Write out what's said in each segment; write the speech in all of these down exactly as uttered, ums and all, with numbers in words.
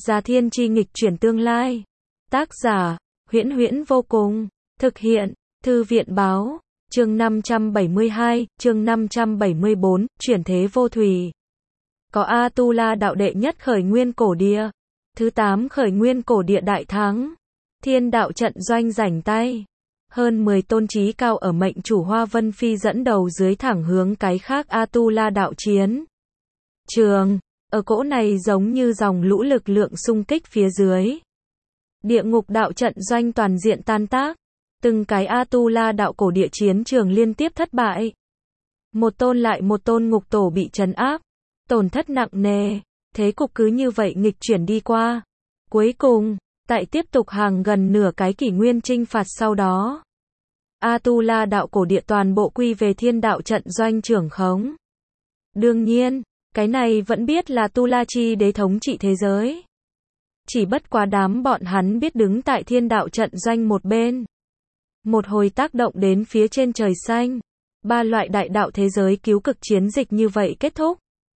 Gia Thiên Chi nghịch chuyển tương lai. Tác giả, Huyễn Huyễn vô cùng. Thực hiện, Thư viện báo. Chương năm trăm bảy mươi hai, chương năm trăm bảy mươi bốn, chuyển thế vô thủy. Có A-tu-la đạo đệ nhất khởi nguyên cổ địa. Thứ tám khởi nguyên cổ địa đại thắng. Thiên đạo trận doanh rảnh tay. Hơn mười tôn trí cao ở mệnh chủ Hoa Vân Phi dẫn đầu dưới thẳng hướng cái khác A-tu-la đạo chiến trường. Ở cỗ này giống như dòng lũ lực lượng xung kích phía dưới. Địa ngục đạo trận doanh toàn diện tan tác. Từng cái A-tu-la đạo cổ địa chiến trường liên tiếp thất bại. Một tôn lại một tôn ngục tổ bị trấn áp. Tổn thất nặng nề. Thế cục cứ như vậy nghịch chuyển đi qua. Cuối cùng, tại tiếp tục hàng gần nửa cái kỷ nguyên chinh phạt sau đó. A-tu-la đạo cổ địa toàn bộ quy về thiên đạo trận doanh trưởng khống. Đương nhiên, cái này vẫn biết là Tu La Chi đế thống trị thế giới. Chỉ bất quá đám bọn hắn biết đứng tại thiên đạo trận doanh một bên. Một hồi tác động đến phía trên trời xanh. Ba loại đại đạo thế giới cứu cực chiến dịch như vậy kết thúc.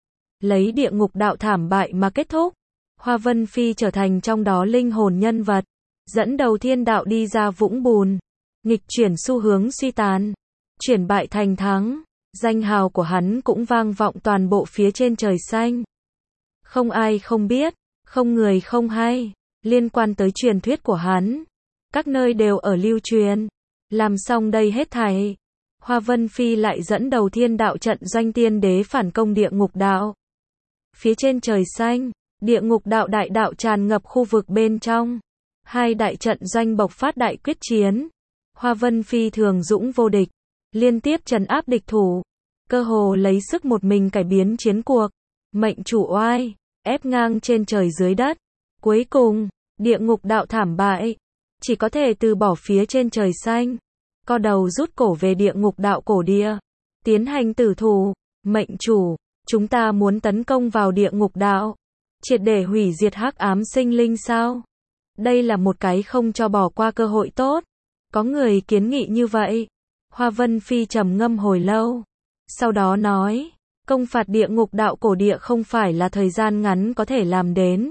Lấy địa ngục đạo thảm bại mà kết thúc. Hoa Vân Phi trở thành trong đó linh hồn nhân vật. Dẫn đầu thiên đạo đi ra vũng bùn. Nghịch chuyển xu hướng suy tàn. Chuyển bại thành thắng. Danh hào của hắn cũng vang vọng toàn bộ phía trên trời xanh. Không ai không biết. Không người không hay. Liên quan tới truyền thuyết của hắn. Các nơi đều ở lưu truyền. Làm xong đây hết thảy. Hoa Vân Phi lại dẫn đầu thiên đạo trận doanh tiên đế phản công địa ngục đạo. Phía trên trời xanh, địa ngục đạo đại đạo tràn ngập khu vực bên trong. Hai đại trận doanh bộc phát đại quyết chiến. Hoa Vân Phi thường dũng vô địch. Liên tiếp trấn áp địch thủ. Cơ hồ lấy sức một mình cải biến chiến cuộc. Mệnh chủ oai, ép ngang trên trời dưới đất. Cuối cùng, địa ngục đạo thảm bại. Chỉ có thể từ bỏ phía trên trời xanh. Co đầu rút cổ về địa ngục đạo cổ địa. Tiến hành tử thủ. Mệnh chủ, chúng ta muốn tấn công vào địa ngục đạo. Triệt để hủy diệt hắc ám sinh linh sao? Đây là một cái không cho bỏ qua cơ hội tốt. Có người kiến nghị như vậy. Hoa Vân Phi trầm ngâm hồi lâu. Sau đó nói, công phạt địa ngục đạo cổ địa không phải là thời gian ngắn có thể làm đến.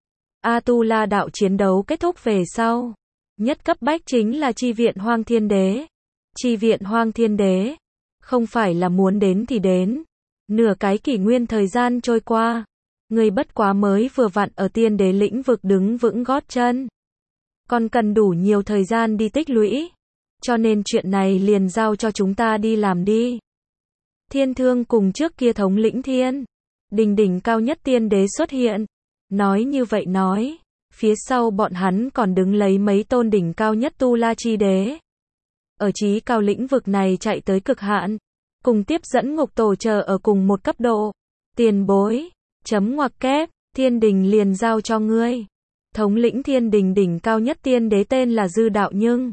A-tu-la đạo chiến đấu kết thúc về sau. Nhất cấp bách chính là chi viện Hoang Thiên Đế. Chi viện Hoang Thiên Đế. Không phải là muốn đến thì đến. Nửa cái kỷ nguyên thời gian trôi qua. Người bất quá mới vừa vặn ở tiên đế lĩnh vực đứng vững gót chân. Còn cần đủ nhiều thời gian đi tích lũy. Cho nên chuyện này liền giao cho chúng ta đi làm đi. Thiên Thương cùng trước kia thống lĩnh thiên đình đỉnh cao nhất tiên đế xuất hiện. Nói như vậy nói. Phía sau bọn hắn còn đứng lấy mấy tôn đỉnh cao nhất Tu La Chi đế. Ở chí cao lĩnh vực này chạy tới cực hạn. Cùng tiếp dẫn ngục tổ chờ ở cùng một cấp độ. Tiền bối. Chấm ngoặc kép. Thiên đình liền giao cho ngươi. Thống lĩnh thiên đình đỉnh cao nhất tiên đế tên là Dư Đạo Nhưng.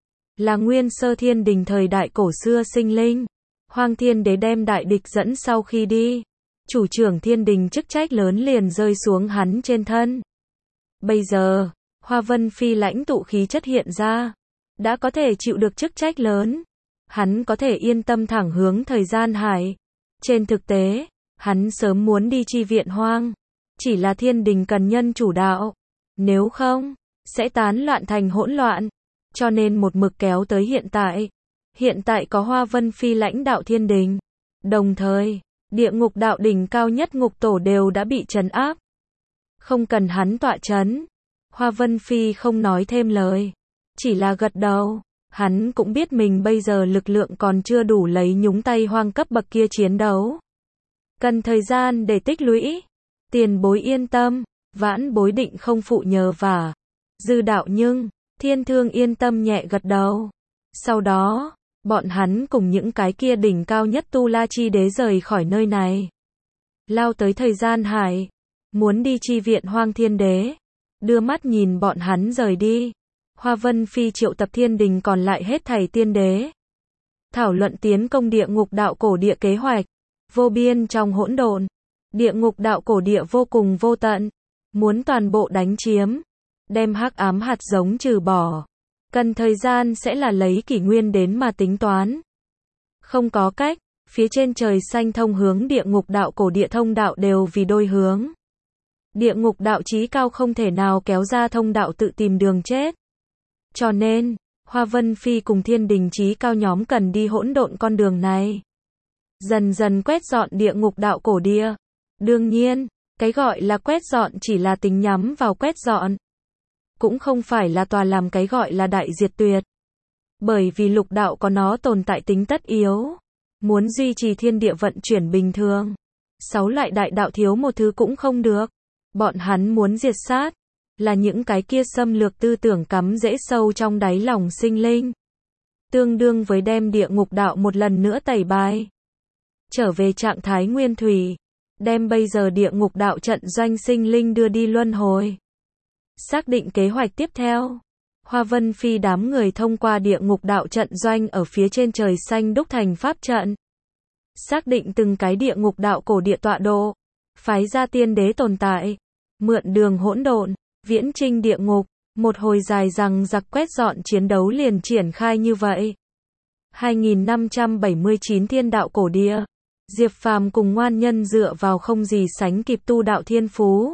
Là nguyên sơ thiên đình thời đại cổ xưa sinh linh. Hoang Thiên Đế đem đại địch dẫn sau khi đi. Chủ trưởng thiên đình chức trách lớn liền rơi xuống hắn trên thân. Bây giờ, Hoa Vân Phi lãnh tụ khí chất hiện ra. Đã có thể chịu được chức trách lớn. Hắn có thể yên tâm thẳng hướng thời gian hải. Trên thực tế, hắn sớm muốn đi chi viện Hoang. Chỉ là thiên đình cần nhân chủ đạo. Nếu không, sẽ tán loạn thành hỗn loạn. Cho nên một mực kéo tới hiện tại. Hiện tại có Hoa Vân Phi lãnh đạo thiên đình. Đồng thời, địa ngục đạo đỉnh cao nhất ngục tổ đều đã bị trấn áp. Không cần hắn tọa trấn. Hoa Vân Phi không nói thêm lời. Chỉ là gật đầu. Hắn cũng biết mình bây giờ lực lượng còn chưa đủ lấy nhúng tay hoang cấp bậc kia chiến đấu. Cần thời gian để tích lũy. Tiền bối yên tâm. Vãn bối định không phụ nhờ vả. Dư Đạo Nhưng, Thiên Thương yên tâm nhẹ gật đầu. Sau đó, bọn hắn cùng những cái kia đỉnh cao nhất Tu La Chi đế rời khỏi nơi này. Lao tới thời gian hải. Muốn đi chi viện Hoang Thiên Đế. Đưa mắt nhìn bọn hắn rời đi. Hoa Vân Phi triệu tập thiên đình còn lại hết thảy tiên đế. Thảo luận tiến công địa ngục đạo cổ địa kế hoạch. Vô biên trong hỗn độn. Địa ngục đạo cổ địa vô cùng vô tận. Muốn toàn bộ đánh chiếm. Đem hắc ám hạt giống trừ bỏ. Cần thời gian sẽ là lấy kỷ nguyên đến mà tính toán. Không có cách. Phía trên trời xanh thông hướng địa ngục đạo cổ địa thông đạo đều vì đôi hướng. Địa ngục đạo chí cao không thể nào kéo ra thông đạo tự tìm đường chết. Cho nên, Hoa Vân Phi cùng Thiên Đình chí cao nhóm cần đi hỗn độn con đường này. Dần dần quét dọn địa ngục đạo cổ địa. Đương nhiên, cái gọi là quét dọn chỉ là tính nhắm vào quét dọn. Cũng không phải là tòa làm cái gọi là đại diệt tuyệt. Bởi vì lục đạo có nó tồn tại tính tất yếu. Muốn duy trì thiên địa vận chuyển bình thường. Sáu loại đại đạo thiếu một thứ cũng không được. Bọn hắn muốn diệt sát. Là những cái kia xâm lược tư tưởng cắm rễ sâu trong đáy lòng sinh linh. Tương đương với đem địa ngục đạo một lần nữa tẩy bài. Trở về trạng thái nguyên thủy. Đem bây giờ địa ngục đạo trận doanh sinh linh đưa đi luân hồi. Xác định kế hoạch tiếp theo. Hoa Vân Phi đám người thông qua địa ngục đạo trận doanh ở phía trên trời xanh đúc thành pháp trận. Xác định từng cái địa ngục đạo cổ địa tọa độ. Phái ra tiên đế tồn tại. Mượn đường hỗn độn, viễn trinh địa ngục. Một hồi dài rằng giặc quét dọn chiến đấu liền triển khai như vậy. hai nghìn năm trăm bảy mươi chín thiên đạo cổ địa. Diệp Phàm cùng ngoan nhân dựa vào không gì sánh kịp tu đạo thiên phú.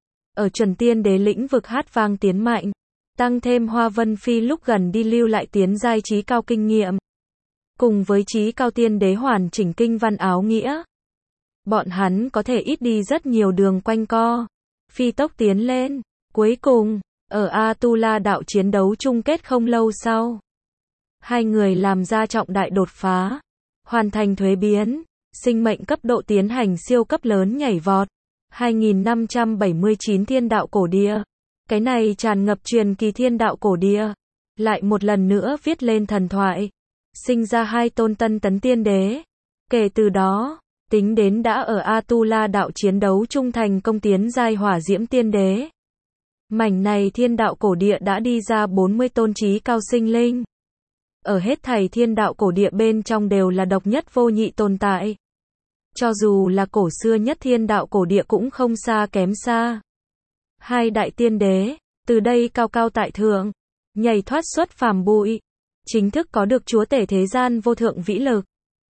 Ở chuẩn tiên đế lĩnh vực hát vang tiến mạnh. Tăng thêm Hoa Vân Phi lúc gần đi lưu lại tiến giai chí cao kinh nghiệm. Cùng với chí cao tiên đế hoàn chỉnh kinh văn áo nghĩa. Bọn hắn có thể ít đi rất nhiều đường quanh co. Phi tốc tiến lên. Cuối cùng, ở Atula đạo chiến đấu chung kết không lâu sau. Hai người làm ra trọng đại đột phá. Hoàn thành thuế biến. Sinh mệnh cấp độ tiến hành siêu cấp lớn nhảy vọt. hai nghìn năm trăm bảy mươi chín thiên đạo cổ địa. Cái này tràn ngập truyền kỳ thiên đạo cổ địa. Lại một lần nữa viết lên thần thoại. Sinh ra hai tôn tân tấn tiên đế. Kể từ đó, tính đến đã ở Atula đạo chiến đấu trung thành công tiến giai hỏa diễm tiên đế. Mảnh này thiên đạo cổ địa đã đi ra bốn mươi tôn chí cao sinh linh. Ở hết thảy thiên đạo cổ địa bên trong đều là độc nhất vô nhị tồn tại. Cho dù là cổ xưa nhất thiên đạo cổ địa cũng không xa kém xa. Hai đại tiên đế, từ đây cao cao tại thượng, nhảy thoát xuất phàm bụi, chính thức có được chúa tể thế gian vô thượng vĩ lực.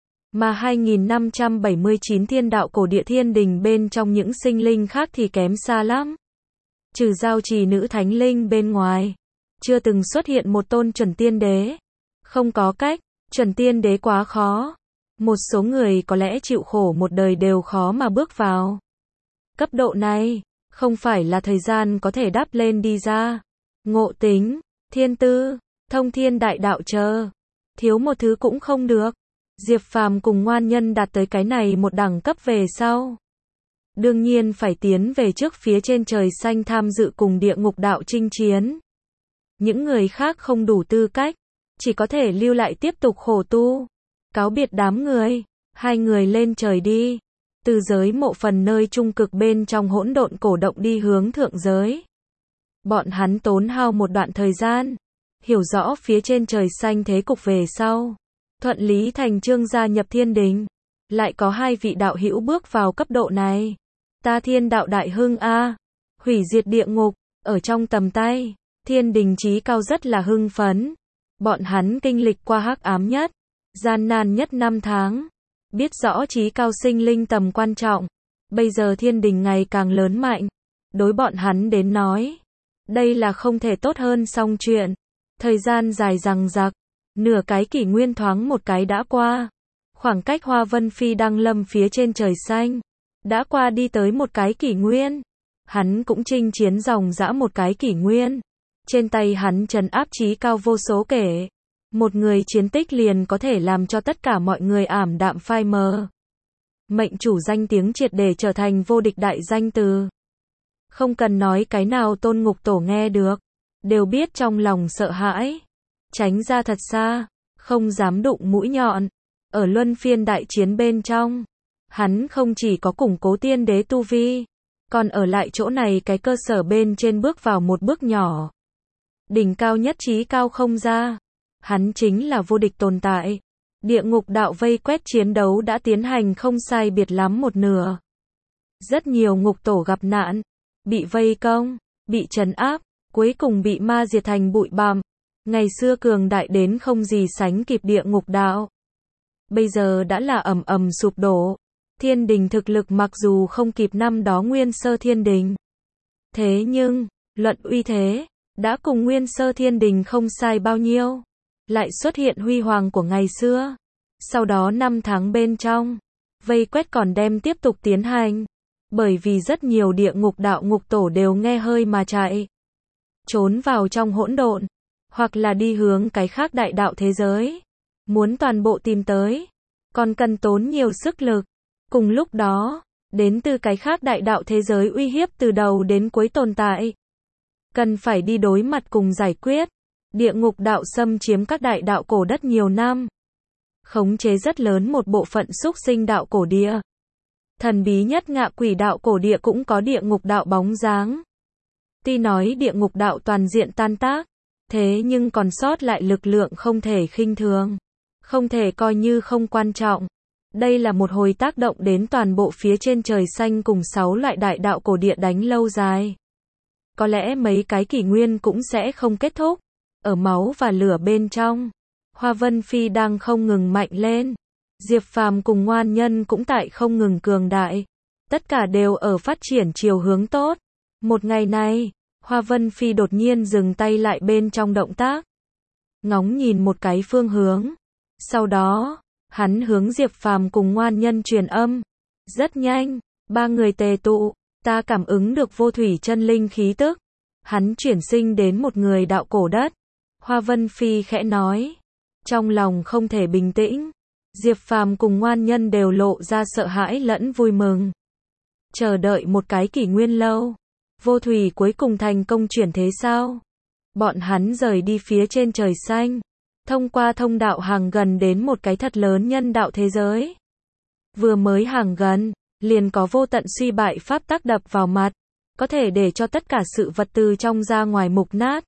Mà hai nghìn năm trăm bảy mươi chín thiên đạo cổ địa thiên đình bên trong những sinh linh khác thì kém xa lắm. Trừ giao trì nữ thánh linh bên ngoài, chưa từng xuất hiện một tôn chuẩn tiên đế. Không có cách, chuẩn tiên đế quá khó. Một số người có lẽ chịu khổ một đời đều khó mà bước vào. Cấp độ này, không phải là thời gian có thể đáp lên đi ra. Ngộ tính, thiên tư, thông thiên đại đạo chờ. Thiếu một thứ cũng không được. Diệp Phàm cùng ngoan nhân đạt tới cái này một đẳng cấp về sau. Đương nhiên phải tiến về trước phía trên trời xanh tham dự cùng địa ngục đạo chinh chiến. Những người khác không đủ tư cách, chỉ có thể lưu lại tiếp tục khổ tu. Cáo biệt đám người, hai người lên trời đi. Từ giới mộ phần nơi trung cực bên trong hỗn độn cổ động đi hướng thượng giới. Bọn hắn tốn hao một đoạn thời gian, hiểu rõ phía trên trời xanh thế cục về sau. Thuận lý thành chương gia nhập thiên đình. Lại có hai vị đạo hữu bước vào cấp độ này. Ta thiên đạo đại hưng a, hủy diệt địa ngục, ở trong tầm tay. Thiên đình chí cao rất là hưng phấn. Bọn hắn kinh lịch qua hắc ám nhất, gian nan nhất năm tháng. Biết rõ chí cao sinh linh tầm quan trọng. Bây giờ thiên đình ngày càng lớn mạnh. Đối bọn hắn đến nói, đây là không thể tốt hơn xong chuyện. Thời gian dài dằng dặc, nửa cái kỷ nguyên thoáng một cái đã qua. Khoảng cách Hoa Vân Phi đăng lâm phía trên trời xanh đã qua đi tới một cái kỷ nguyên. Hắn cũng chinh chiến dòng dã một cái kỷ nguyên. Trên tay hắn trấn áp chí cao vô số kể. Một người chiến tích liền có thể làm cho tất cả mọi người ảm đạm phai mờ. Mệnh chủ danh tiếng triệt để trở thành vô địch đại danh từ. Không cần nói cái nào Tôn Ngục Tổ nghe được, đều biết trong lòng sợ hãi. Tránh ra thật xa, không dám đụng mũi nhọn. Ở luân phiên đại chiến bên trong, hắn không chỉ có củng cố tiên đế tu vi, còn ở lại chỗ này cái cơ sở bên trên bước vào một bước nhỏ. Đỉnh cao nhất chí cao không ra. Hắn chính là vô địch tồn tại. Địa ngục đạo vây quét chiến đấu đã tiến hành không sai biệt lắm một nửa. Rất nhiều ngục tổ gặp nạn, bị vây công, bị trấn áp, cuối cùng bị ma diệt thành bụi bặm. Ngày xưa cường đại đến không gì sánh kịp địa ngục đạo. Bây giờ đã là ầm ầm sụp đổ. Thiên đình thực lực mặc dù không kịp năm đó nguyên sơ thiên đình, Thế nhưng, luận uy thế, đã cùng Nguyên Sơ Thiên Đình không sai bao nhiêu. Lại xuất hiện huy hoàng của ngày xưa. Sau đó năm tháng bên trong, vây quét còn đem tiếp tục tiến hành. Bởi vì rất nhiều địa ngục đạo ngục tổ đều nghe hơi mà chạy. Trốn vào trong hỗn độn, hoặc là đi hướng cái khác đại đạo thế giới. Muốn toàn bộ tìm tới, còn cần tốn nhiều sức lực. Cùng lúc đó, đến từ cái khác đại đạo thế giới uy hiếp từ đầu đến cuối tồn tại. Cần phải đi đối mặt cùng giải quyết. Địa ngục đạo xâm chiếm các đại đạo cổ đất nhiều năm. Khống chế rất lớn một bộ phận xúc sinh đạo cổ địa. Thần bí nhất ngạ quỷ đạo cổ địa cũng có địa ngục đạo bóng dáng. Tuy nói địa ngục đạo toàn diện tan tác, thế nhưng còn sót lại lực lượng không thể khinh thường. Không thể coi như không quan trọng. Đây là một hồi tác động đến toàn bộ phía trên trời xanh cùng sáu loại đại đạo cổ địa đánh lâu dài. Có lẽ mấy cái kỷ nguyên cũng sẽ không kết thúc. Ở máu và lửa bên trong, Hoa Vân Phi đang không ngừng mạnh lên. Diệp Phàm cùng Ngoan Nhân cũng tại không ngừng cường đại. Tất cả đều ở phát triển chiều hướng tốt. Một ngày này, Hoa Vân Phi đột nhiên dừng tay lại bên trong động tác. Ngóng nhìn một cái phương hướng. Sau đó, hắn hướng Diệp Phàm cùng Ngoan Nhân truyền âm. Rất nhanh, ba người tề tụ, ta cảm ứng được vô thủy chân linh khí tức. Hắn chuyển sinh đến một người đạo cổ đất. Hoa Vân Phi khẽ nói. Trong lòng không thể bình tĩnh. Diệp Phàm cùng Ngoan Nhân đều lộ ra sợ hãi lẫn vui mừng. Chờ đợi một cái kỷ nguyên lâu. Vô thủy cuối cùng thành công chuyển thế sao? Bọn hắn rời đi phía trên trời xanh. Thông qua thông đạo hàng gần đến một cái thật lớn nhân đạo thế giới. Vừa mới hàng gần, liền có vô tận suy bại pháp tác đập vào mặt. Có thể để cho tất cả sự vật từ trong ra ngoài mục nát.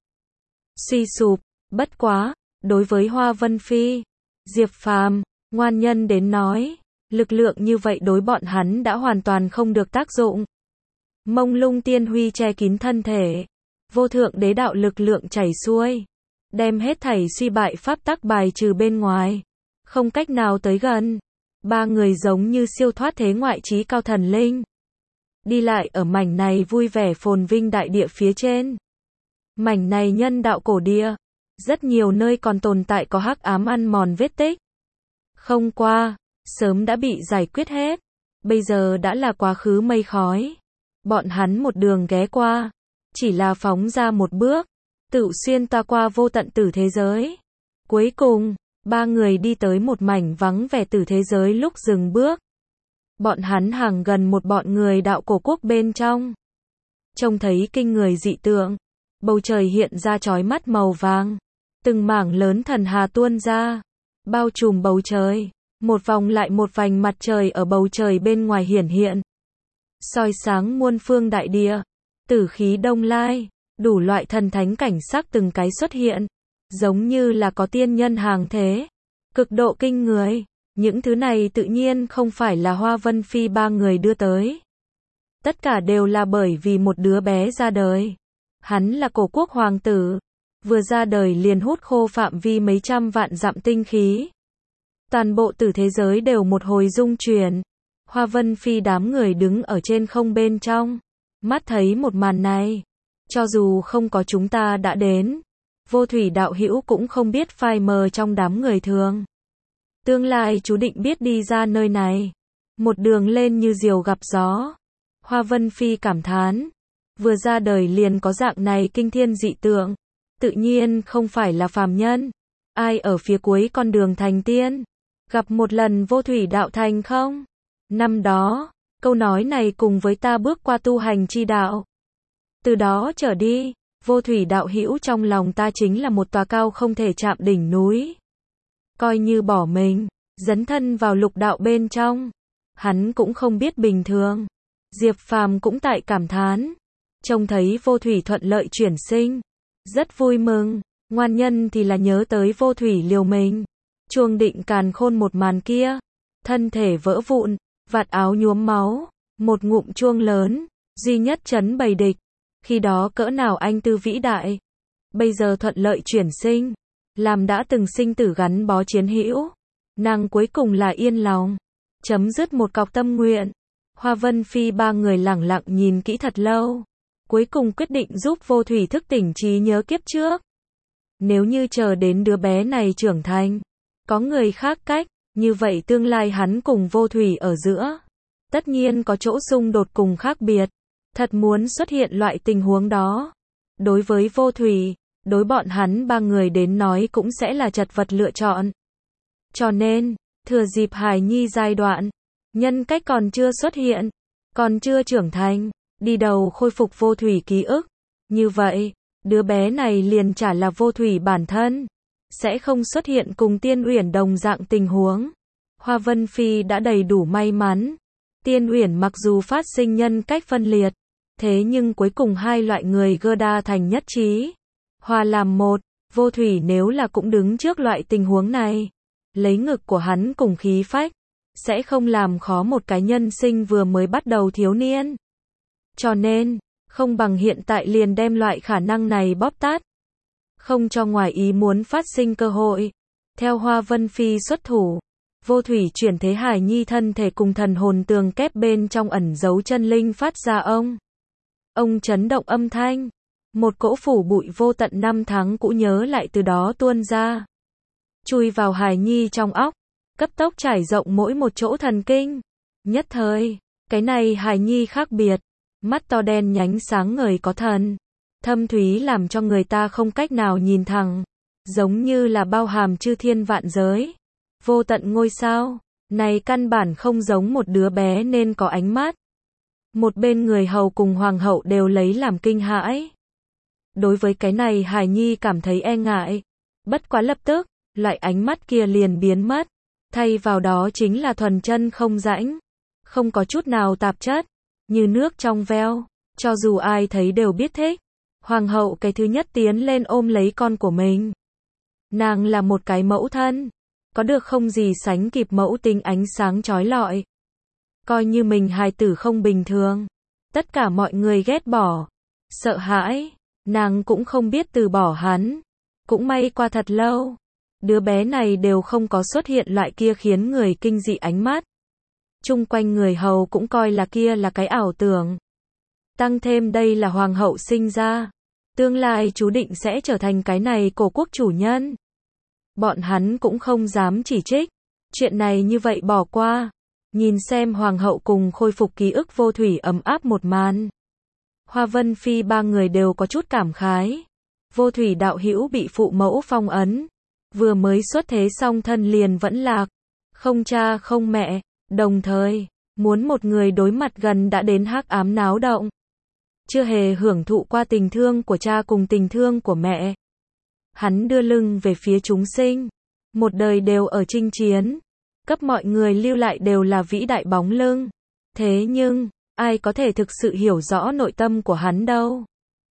Suy sụp, bất quá, đối với Hoa Vân Phi, Diệp Phàm, Ngoan Nhân đến nói, lực lượng như vậy đối bọn hắn đã hoàn toàn không được tác dụng. Mông lung tiên huy che kín thân thể, vô thượng đế đạo lực lượng chảy xuôi, đem hết thảy suy bại pháp tắc bài trừ bên ngoài, không cách nào tới gần. Ba người giống như siêu thoát thế ngoại trí cao thần linh, đi lại ở mảnh này vui vẻ phồn vinh đại địa phía trên. Mảnh này nhân đạo cổ địa, rất nhiều nơi còn tồn tại có hắc ám ăn mòn vết tích. Không qua, sớm đã bị giải quyết hết, bây giờ đã là quá khứ mây khói. Bọn hắn một đường ghé qua, chỉ là phóng ra một bước, tự xuyên toa qua vô tận tử thế giới. Cuối cùng, ba người đi tới một mảnh vắng vẻ tử thế giới lúc dừng bước. Bọn hắn hàng gần một bọn người đạo cổ quốc bên trong. Trông thấy kinh người dị tượng, bầu trời hiện ra chói mắt màu vàng. Từng mảng lớn thần hà tuôn ra, bao trùm bầu trời. Một vòng lại một vành mặt trời ở bầu trời bên ngoài hiển hiện. Soi sáng muôn phương đại địa, tử khí đông lai, đủ loại thần thánh cảnh sắc từng cái xuất hiện. Giống như là có tiên nhân hàng thế. Cực độ kinh người. Những thứ này tự nhiên không phải là Hoa Vân Phi ba người đưa tới. Tất cả đều là bởi vì một đứa bé ra đời. Hắn là cổ quốc hoàng tử. Vừa ra đời liền hút khô phạm vi mấy trăm vạn dặm tinh khí. Toàn bộ tử thế giới đều một hồi rung chuyển. Hoa Vân Phi đám người đứng ở trên không bên trong. Mắt thấy một màn này. Cho dù không có chúng ta đã đến. Vô thủy đạo hữu cũng không biết phai mờ trong đám người thường. Tương lai chú định biết đi ra nơi này. Một đường lên như diều gặp gió. Hoa Vân Phi cảm thán. Vừa ra đời liền có dạng này kinh thiên dị tượng. Tự nhiên không phải là phàm nhân. Ai ở phía cuối con đường thành tiên? Gặp một lần vô thủy đạo thành không? Năm đó, câu nói này cùng với ta bước qua tu hành chi đạo. Từ đó trở đi, vô thủy đạo hữu trong lòng ta chính là một tòa cao không thể chạm đỉnh núi. Coi như bỏ mình, dấn thân vào lục đạo bên trong. Hắn cũng không biết bình thường. Diệp Phàm cũng tại cảm thán. Trông thấy vô thủy thuận lợi chuyển sinh. Rất vui mừng. Ngoan Nhân thì là nhớ tới vô thủy liều mình. Chuông định càn khôn một màn kia. Thân thể vỡ vụn, vạt áo nhuốm máu. Một ngụm chuông lớn, duy nhất chấn bầy địch. Khi đó cỡ nào anh tư vĩ đại. Bây giờ thuận lợi chuyển sinh. Làm đã từng sinh tử gắn bó chiến hữu. Nàng cuối cùng là yên lòng. Chấm dứt một cọc tâm nguyện. Hoa Vân Phi ba người lẳng lặng nhìn kỹ thật lâu. cuối cùng quyết định giúp Vô Thủy thức tỉnh trí nhớ kiếp trước. Nếu như chờ đến đứa bé này trưởng thành, có người khác cách, như vậy tương lai hắn cùng Vô Thủy ở giữa, tất nhiên có chỗ xung đột cùng khác biệt. Thật muốn xuất hiện loại tình huống đó, đối với Vô Thủy, đối bọn hắn ba người đến nói cũng sẽ là chật vật lựa chọn. Cho nên, thừa dịp hài nhi giai đoạn, nhân cách còn chưa xuất hiện, còn chưa trưởng thành, đi đầu khôi phục Vô Thủy ký ức. Như vậy, đứa bé này liền chả là Vô Thủy bản thân, sẽ không xuất hiện cùng Tiên Uyển đồng dạng tình huống. Hoa Vân Phi đã đầy đủ may mắn. Tiên Uyển mặc dù phát sinh nhân cách phân liệt, thế nhưng cuối cùng hai loại người gơ đa thành nhất trí, hòa làm một. Vô Thủy nếu là cũng đứng trước loại tình huống này, lấy ngực của hắn cùng khí phách, sẽ không làm khó một cái nhân sinh vừa mới bắt đầu thiếu niên. Cho nên, không bằng hiện tại liền đem loại khả năng này bóp tát, không cho ngoài ý muốn phát sinh cơ hội. Theo Hoa Vân Phi xuất thủ, Vô Thủy chuyển thế hài nhi thân thể cùng thần hồn tường kép bên trong ẩn giấu chân linh phát ra ông. Ông chấn động âm thanh. Một cỗ phủ bụi vô tận năm tháng cũ nhớ lại từ đó tuôn ra. Chui vào hài nhi trong óc, cấp tốc trải rộng mỗi một chỗ thần kinh. Nhất thời, cái này hài nhi khác biệt. Mắt to đen nhánh sáng ngời có thần. Thâm thúy làm cho người ta không cách nào nhìn thẳng. Giống như là bao hàm chư thiên vạn giới. Vô tận ngôi sao. Này căn bản không giống một đứa bé nên có ánh mắt. Một bên người hầu cùng hoàng hậu đều lấy làm kinh hãi. Đối với cái này hài nhi cảm thấy e ngại. Bất quá lập tức, loại ánh mắt kia liền biến mất. Thay vào đó chính là thuần chân không rãnh. Không có chút nào tạp chất. Như nước trong veo. Cho dù ai thấy đều biết thích. Hoàng hậu cái thứ nhất tiến lên ôm lấy con của mình. Nàng là một cái mẫu thân. Có được không gì sánh kịp mẫu tính ánh sáng chói lọi. Coi như mình hài tử không bình thường. Tất cả mọi người ghét bỏ. Sợ hãi. Nàng cũng không biết từ bỏ hắn. Cũng may qua thật lâu. Đứa bé này đều không có xuất hiện loại kia khiến người kinh dị ánh mắt. Chung quanh người hầu cũng coi là kia là cái ảo tưởng. Tăng thêm đây là hoàng hậu sinh ra. Tương lai chú định sẽ trở thành cái này cổ quốc chủ nhân. Bọn hắn cũng không dám chỉ trích. Chuyện này như vậy bỏ qua. Nhìn xem hoàng hậu cùng khôi phục ký ức Vô Thủy ấm áp một màn. Hoa Vân Phi ba người đều có chút cảm khái. Vô Thủy đạo hữu bị phụ mẫu phong ấn. Vừa mới xuất thế xong thân liền vẫn lạc. Không cha không mẹ. Đồng thời, muốn một người đối mặt gần đã đến hắc ám náo động. Chưa hề hưởng thụ qua tình thương của cha cùng tình thương của mẹ. Hắn đưa lưng về phía chúng sinh. Một đời đều ở chinh chiến. Cấp mọi người lưu lại đều là vĩ đại bóng lưng. Thế nhưng, ai có thể thực sự hiểu rõ nội tâm của hắn đâu.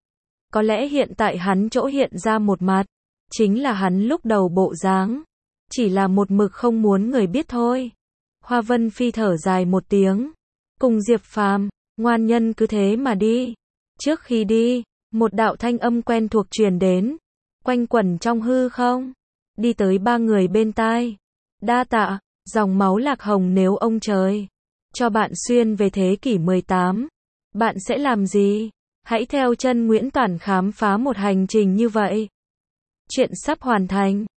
Có lẽ hiện tại hắn chỗ hiện ra một mặt. Chính là hắn lúc đầu bộ dáng. Chỉ là một mực không muốn người biết thôi. Hoa Vân Phi thở dài một tiếng. Cùng Diệp Phàm, ngoan nhân cứ thế mà đi. Trước khi đi, một đạo thanh âm quen thuộc truyền đến. Quanh quẩn trong hư không. Đi tới ba người bên tai. Đa tạ, dòng máu lạc hồng nếu ông trời cho bạn xuyên về thế kỷ mười tám. Bạn sẽ làm gì? Hãy theo chân Nguyễn Toản khám phá một hành trình như vậy. Chuyện sắp hoàn thành.